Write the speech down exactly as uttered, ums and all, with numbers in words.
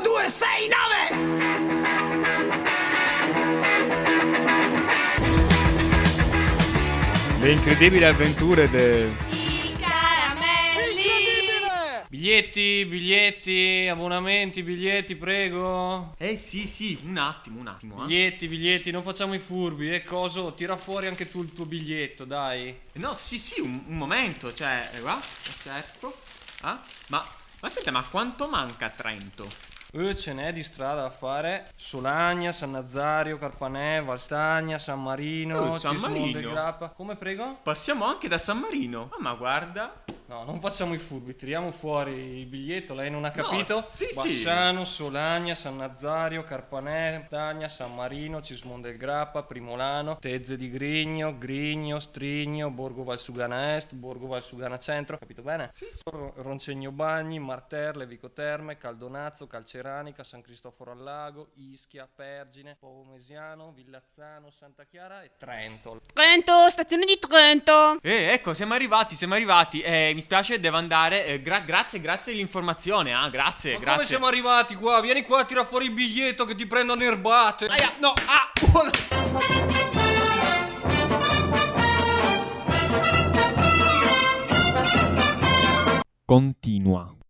due sei nove. Le incredibili avventure del... I caramelli. Biglietti, biglietti, abbonamenti, biglietti, prego. Eh sì sì, un attimo, un attimo. Eh. Biglietti, biglietti, non facciamo i furbi, eh, coso, tira fuori anche tu il tuo biglietto, dai. No, sì sì, un, un momento, cioè, eh, qua, cerco. Ah, ma, ma senta, ma quanto manca a Trento? Eh, ce n'è di strada da fare. Solagna, San Nazario, Carpanè, Valstagna, San Marino, Eh, San Cismondo e Marino. Grappa. Come, prego? Passiamo anche da San Marino. Ah, ma guarda. No, non facciamo i furbi, tiriamo fuori il biglietto, lei non ha capito? No, sì, sì. Bassano, Solagna, San Nazario, Carpanè, Valstagna, San Marino, Cismondo del Grappa, Primolano, Tezze di Grigno, Grigno, Strigno, Borgo Valsugana Est, Borgo Valsugana Centro, capito bene? Sì, sì. Ro- Roncegno Bagni, Marterle, Vico Terme, Caldonazzo, Calceranica, San Cristoforo al Lago, Ischia, Pergine, Povomesiano, Villazzano, Santa Chiara e Trento. Trento, stazione di Trento. Eh, ecco, siamo arrivati, siamo arrivati. Eh, mi spiace, devo andare. Eh, gra- grazie, grazie dell'informazione. Ah, grazie, Ma grazie. come siamo arrivati qua? Vieni qua, tira fuori il biglietto che ti prendono erbate. Aia, no, ah, oh, no. Continua.